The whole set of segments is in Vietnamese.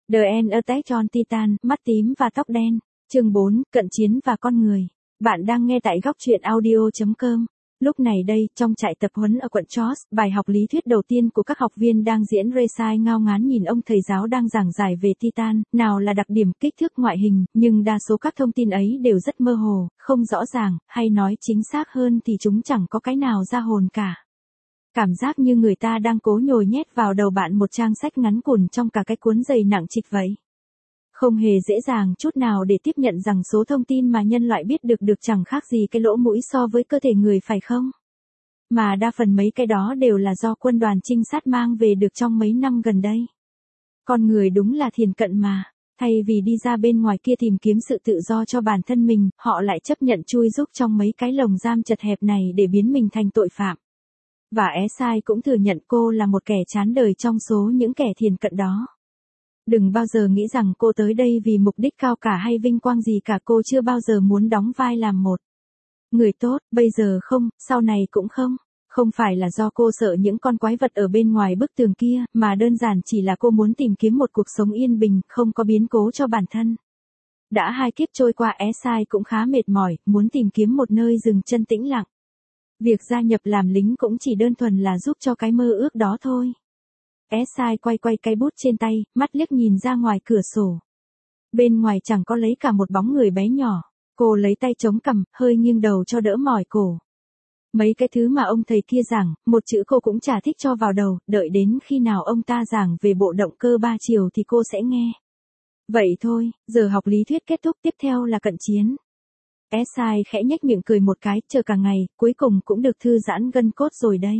The End Attack on Titan, mắt tím và tóc đen. Chương 4, cận chiến và con người. Bạn đang nghe tại góc truyện audio.com. Lúc này đây, trong trại tập huấn ở quận George, bài học lý thuyết đầu tiên của các học viên đang diễn Resai ngao ngán nhìn ông thầy giáo đang giảng giải về Titan, nào là đặc điểm, kích thước, ngoại hình, nhưng đa số các thông tin ấy đều rất mơ hồ, không rõ ràng, hay nói chính xác hơn thì chúng chẳng có cái nào ra hồn cả. Cảm giác như người ta đang cố nhồi nhét vào đầu bạn một trang sách ngắn cùn trong cả cái cuốn dày nặng trịch vậy. Không hề dễ dàng chút nào để tiếp nhận rằng số thông tin mà nhân loại biết được chẳng khác gì cái lỗ mũi so với cơ thể người, phải không? Mà đa phần mấy cái đó đều là do quân đoàn trinh sát mang về được trong mấy năm gần đây. Con người đúng là thiền cận mà. Thay vì đi ra bên ngoài kia tìm kiếm sự tự do cho bản thân mình, họ lại chấp nhận chui rúc trong mấy cái lồng giam chật hẹp này để biến mình thành tội phạm. Và Esai cũng thừa nhận cô là một kẻ chán đời trong số những kẻ thiền cận đó. Đừng bao giờ nghĩ rằng cô tới đây vì mục đích cao cả hay vinh quang gì cả, cô chưa bao giờ muốn đóng vai làm một người tốt, bây giờ không, sau này cũng không. Không phải là do cô sợ những con quái vật ở bên ngoài bức tường kia, mà đơn giản chỉ là cô muốn tìm kiếm một cuộc sống yên bình, không có biến cố cho bản thân. Đã 2 kiếp trôi qua, Esai cũng khá mệt mỏi, muốn tìm kiếm một nơi dừng chân tĩnh lặng. Việc gia nhập làm lính cũng chỉ đơn thuần là giúp cho cái mơ ước đó thôi. Esai quay cái bút trên tay, mắt liếc nhìn ra ngoài cửa sổ. Bên ngoài chẳng có lấy cả một bóng người bé nhỏ. Cô lấy tay chống cằm, hơi nghiêng đầu cho đỡ mỏi cổ. Mấy cái thứ mà ông thầy kia giảng, một chữ cô cũng chả thích cho vào đầu, đợi đến khi nào ông ta giảng về bộ động cơ 3 chiều thì cô sẽ nghe. Vậy thôi, giờ học lý thuyết kết thúc, tiếp theo là cận chiến. Esai khẽ nhếch miệng cười một cái, chờ cả ngày, cuối cùng cũng được thư giãn gân cốt rồi đây.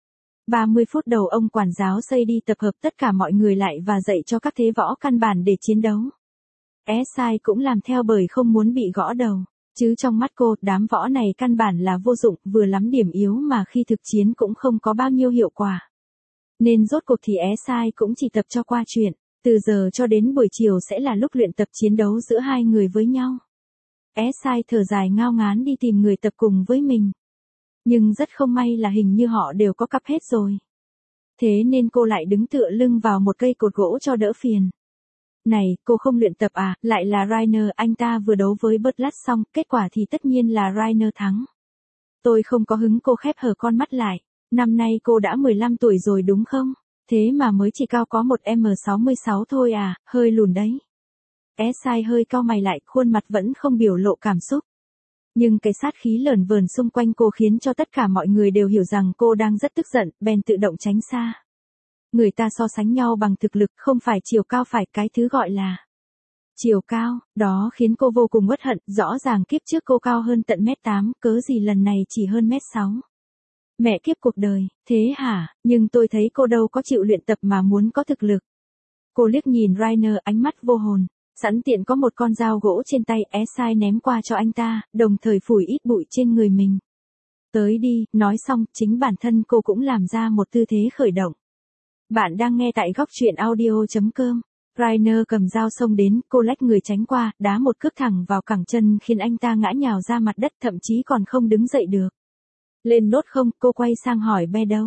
30 phút đầu ông quản giáo xây đi tập hợp tất cả mọi người lại và dạy cho các thế võ căn bản để chiến đấu. Esai cũng làm theo bởi không muốn bị gõ đầu. Chứ trong mắt cô, đám võ này căn bản là vô dụng, vừa lắm điểm yếu mà khi thực chiến cũng không có bao nhiêu hiệu quả. Nên rốt cuộc thì Esai cũng chỉ tập cho qua chuyện. Từ giờ cho đến buổi chiều sẽ là lúc luyện tập chiến đấu giữa hai người với nhau. Esai thở dài ngao ngán đi tìm người tập cùng với mình. Nhưng rất không may là hình như họ đều có cặp hết rồi. Thế nên cô lại đứng tựa lưng vào một cây cột gỗ cho đỡ phiền. Này, cô không luyện tập à, lại là Rainer, anh ta vừa đấu với Butlat xong, kết quả thì tất nhiên là Rainer thắng. Tôi không có hứng, cô khép hờ con mắt lại. Năm nay cô đã 15 tuổi rồi đúng không? Thế mà mới chỉ cao có 1m66 thôi à, hơi lùn đấy. Esai hơi cau mày lại, khuôn mặt vẫn không biểu lộ cảm xúc. Nhưng cái sát khí lởn vởn xung quanh cô khiến cho tất cả mọi người đều hiểu rằng cô đang rất tức giận, bèn tự động tránh xa. Người ta so sánh nhau bằng thực lực, không phải chiều cao, phải cái thứ gọi là chiều cao, đó khiến cô vô cùng uất hận, rõ ràng kiếp trước cô cao hơn tận 1m8, cớ gì lần này chỉ hơn 1m6. Mẹ kiếp cuộc đời, thế hả, nhưng tôi thấy cô đâu có chịu luyện tập mà muốn có thực lực. Cô liếc nhìn Rainer, ánh mắt vô hồn. Sẵn tiện có một con dao gỗ trên tay, Esai ném qua cho anh ta, đồng thời phủi ít bụi trên người mình. Tới đi, nói xong, chính bản thân cô cũng làm ra một tư thế khởi động. Bạn đang nghe tại góc truyện audio.com. Rainer cầm dao xông đến, cô lách người tránh qua, đá một cước thẳng vào cẳng chân khiến anh ta ngã nhào ra mặt đất, thậm chí còn không đứng dậy được. Lên nốt không, cô quay sang hỏi Be đâu.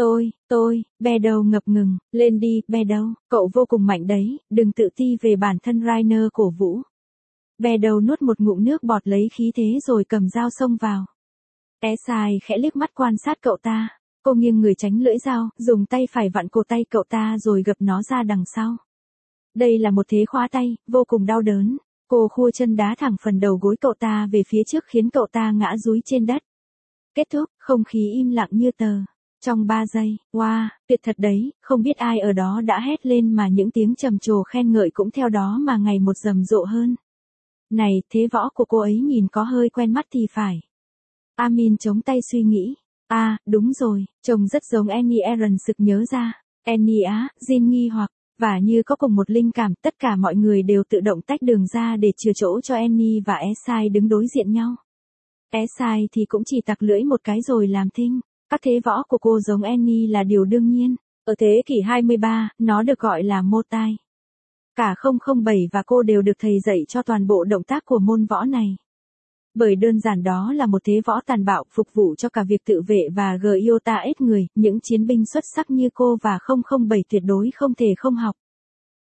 Be đâu ngập ngừng, lên đi, Be đâu, cậu vô cùng mạnh đấy, đừng tự ti về bản thân, Rainer cổ vũ. Be đâu nuốt một ngụm nước bọt lấy khí thế rồi cầm dao xông vào. Esai khẽ liếc mắt quan sát cậu ta, cô nghiêng người tránh lưỡi dao, dùng tay phải vặn cổ tay cậu ta rồi gập nó ra đằng sau. Đây là một thế khóa tay, vô cùng đau đớn, cô khua chân đá thẳng phần đầu gối cậu ta về phía trước khiến cậu ta ngã dúi trên đất. Kết thúc, không khí im lặng như tờ. Trong 3 giây, wow, tuyệt thật đấy, không biết ai ở đó đã hét lên mà những tiếng trầm trồ khen ngợi cũng theo đó mà ngày một rầm rộ hơn. Này, thế võ của cô ấy nhìn có hơi quen mắt thì phải. Amin chống tay suy nghĩ. À, đúng rồi, trông rất giống Annie, Aaron sực nhớ ra. Annie á, Jin nghi hoặc, và như có cùng một linh cảm, tất cả mọi người đều tự động tách đường ra để chừa chỗ cho Annie và Esai đứng đối diện nhau. Esai thì cũng chỉ tặc lưỡi một cái rồi làm thinh. Các thế võ của cô giống Annie là điều đương nhiên. Ở thế kỷ 23, nó được gọi là mô tai. Cả 007 và cô đều được thầy dạy cho toàn bộ động tác của môn võ này. Bởi đơn giản đó là một thế võ tàn bạo phục vụ cho cả việc tự vệ và Gyota ít người, những chiến binh xuất sắc như cô và 007 tuyệt đối không thể không học.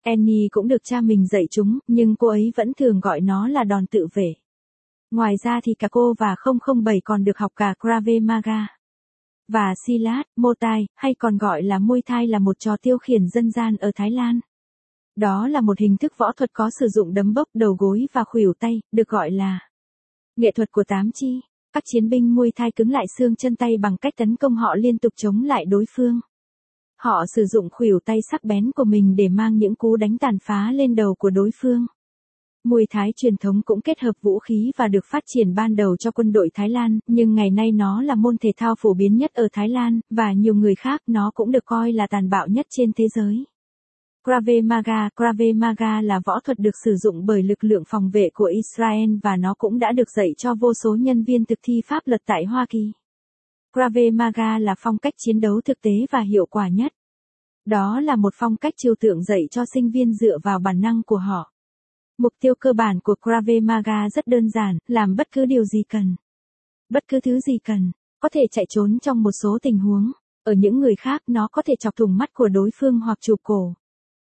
Annie cũng được cha mình dạy chúng, nhưng cô ấy vẫn thường gọi nó là đòn tự vệ. Ngoài ra thì cả cô và 007 còn được học cả Krav Maga. Và Silat, Muay Thai, hay còn gọi là Muay Thai là một trò tiêu khiển dân gian ở Thái Lan. Đó là một hình thức võ thuật có sử dụng đấm bốc đầu gối và khuỷu tay, được gọi là nghệ thuật của tám chi. Các chiến binh Muay Thai cứng lại xương chân tay bằng cách tấn công họ liên tục chống lại đối phương. Họ sử dụng khuỷu tay sắc bén của mình để mang những cú đánh tàn phá lên đầu của đối phương. Muay Thái truyền thống cũng kết hợp vũ khí và được phát triển ban đầu cho quân đội Thái Lan, nhưng ngày nay nó là môn thể thao phổ biến nhất ở Thái Lan, và nhiều người khác nó cũng được coi là tàn bạo nhất trên thế giới. Krav Maga là võ thuật được sử dụng bởi lực lượng phòng vệ của Israel và nó cũng đã được dạy cho vô số nhân viên thực thi pháp luật tại Hoa Kỳ. Krav Maga là phong cách chiến đấu thực tế và hiệu quả nhất. Đó là một phong cách trừu tượng dạy cho sinh viên dựa vào bản năng của họ. Mục tiêu cơ bản của Krav Maga rất đơn giản, làm bất cứ điều gì cần. Bất cứ thứ gì cần, có thể chạy trốn trong một số tình huống. Ở những người khác nó có thể chọc thủng mắt của đối phương hoặc chụp cổ.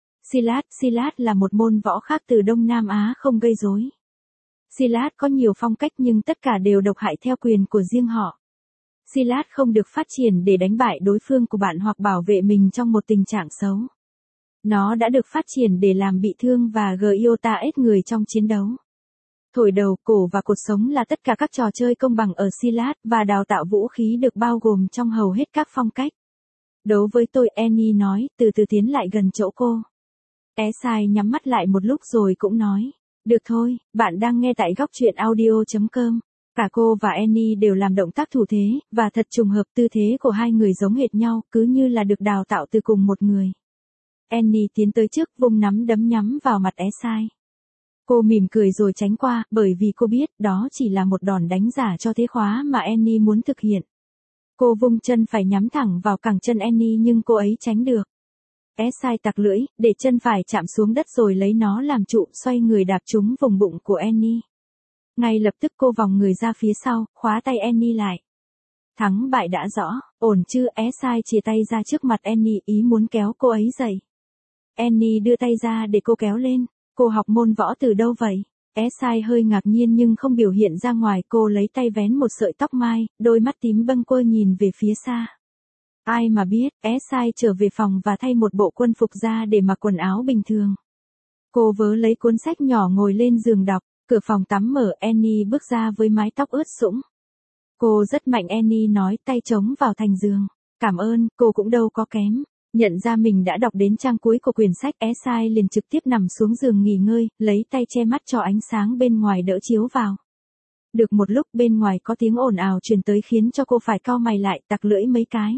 Silat là một môn võ khác từ Đông Nam Á không gây rối. Silat có nhiều phong cách nhưng tất cả đều độc hại theo quyền của riêng họ. Silat không được phát triển để đánh bại đối phương của bạn hoặc bảo vệ mình trong một tình trạng xấu. Nó đã được phát triển để làm bị thương và GIOTA người trong chiến đấu. Thổi đầu, cổ và cột sống là tất cả các trò chơi công bằng ở Silat và đào tạo vũ khí được bao gồm trong hầu hết các phong cách. Đấu với tôi, Annie nói, từ từ tiến lại gần chỗ cô. Esai nhắm mắt lại một lúc rồi cũng nói. Được thôi, bạn đang nghe tại góc truyện audio.com. Cả cô và Annie đều làm động tác thủ thế, và thật trùng hợp tư thế của hai người giống hệt nhau, cứ như là được đào tạo từ cùng một người. Annie tiến tới trước, vung nắm đấm nhắm vào mặt Esai. Cô mỉm cười rồi tránh qua, bởi vì cô biết đó chỉ là một đòn đánh giả cho thế khóa mà Annie muốn thực hiện. Cô vung chân phải nhắm thẳng vào cẳng chân Annie nhưng cô ấy tránh được. Esai tặc lưỡi, để chân phải chạm xuống đất rồi lấy nó làm trụ, xoay người đạp trúng vùng bụng của Annie. Ngay lập tức cô vòng người ra phía sau, khóa tay Annie lại. Thắng bại đã rõ, ổn chứ? Esai chìa tay ra trước mặt Annie, ý muốn kéo cô ấy dậy. Annie đưa tay ra để cô kéo lên. Cô học môn võ từ đâu vậy? Esai hơi ngạc nhiên nhưng không biểu hiện ra ngoài. Cô lấy tay vén một sợi tóc mai, đôi mắt tím bâng quơ nhìn về phía xa. Ai mà biết, Esai trở về phòng và thay một bộ quân phục ra để mặc quần áo bình thường. Cô vớ lấy cuốn sách nhỏ ngồi lên giường đọc, cửa phòng tắm mở, Annie bước ra với mái tóc ướt sũng. Cô rất mạnh, Annie nói, tay chống vào thành giường. Cảm ơn, cô cũng đâu có kém. Nhận ra mình đã đọc đến trang cuối của quyển sách, Esai liền trực tiếp nằm xuống giường nghỉ ngơi, lấy tay che mắt cho ánh sáng bên ngoài đỡ chiếu vào. Được một lúc bên ngoài có tiếng ồn ào truyền tới khiến cho cô phải cau mày lại, tặc lưỡi mấy cái.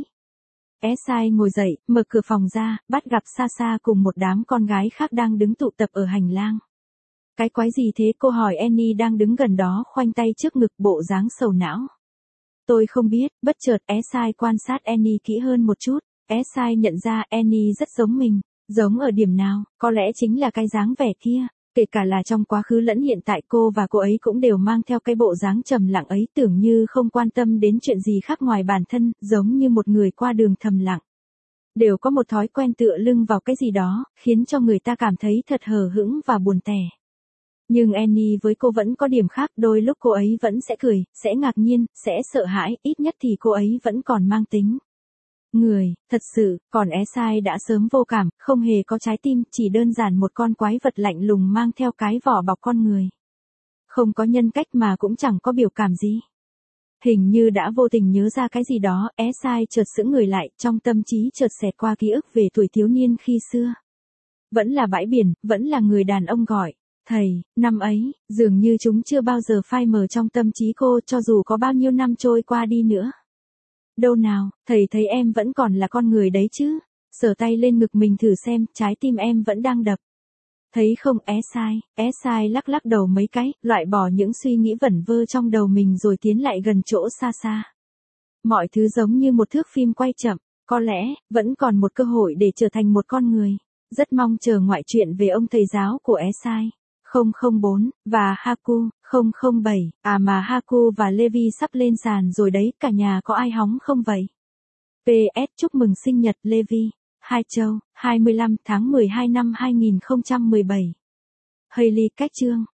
Esai ngồi dậy, mở cửa phòng ra, bắt gặp Sasha cùng một đám con gái khác đang đứng tụ tập ở hành lang. Cái quái gì thế? Cô hỏi Annie đang đứng gần đó, khoanh tay trước ngực, bộ dáng sầu não. Tôi không biết. Bất chợt Esai quan sát Annie kỹ hơn một chút. Esai nhận ra Annie rất giống mình. Giống ở điểm nào? Có lẽ chính là cái dáng vẻ kia. Kể cả là trong quá khứ lẫn hiện tại, cô và cô ấy cũng đều mang theo cái bộ dáng trầm lặng ấy, tưởng như không quan tâm đến chuyện gì khác ngoài bản thân, giống như một người qua đường thầm lặng. Đều có một thói quen tựa lưng vào cái gì đó, khiến cho người ta cảm thấy thật hờ hững và buồn tẻ. Nhưng Annie với cô vẫn có điểm khác, đôi lúc cô ấy vẫn sẽ cười, sẽ ngạc nhiên, sẽ sợ hãi, ít nhất thì cô ấy vẫn còn mang tính người, thật sự, còn Esai đã sớm vô cảm, không hề có trái tim, chỉ đơn giản một con quái vật lạnh lùng mang theo cái vỏ bọc con người. Không có nhân cách mà cũng chẳng có biểu cảm gì. Hình như đã vô tình nhớ ra cái gì đó, Esai chợt sững người lại, trong tâm trí chợt xẹt qua ký ức về tuổi thiếu niên khi xưa. Vẫn là bãi biển, vẫn là người đàn ông gọi thầy, năm ấy, dường như chúng chưa bao giờ phai mờ trong tâm trí cô, cho dù có bao nhiêu năm trôi qua đi nữa. Đâu nào, thầy thấy em vẫn còn là con người đấy chứ. Sờ tay lên ngực mình thử xem, trái tim em vẫn đang đập. Thấy không? Esai lắc lắc đầu mấy cái, loại bỏ những suy nghĩ vẩn vơ trong đầu mình rồi tiến lại gần chỗ Sasha. Mọi thứ giống như một thước phim quay chậm, có lẽ, vẫn còn một cơ hội để trở thành một con người. Rất mong chờ ngoại truyện về ông thầy giáo của Esai. 004, và Haku, 007, mà Haku và Levi sắp lên sàn rồi đấy, cả nhà có ai hóng không vậy? PS, chúc mừng sinh nhật Levi. Hai Châu, 25 tháng 12 năm 2017. Hailey cách chương.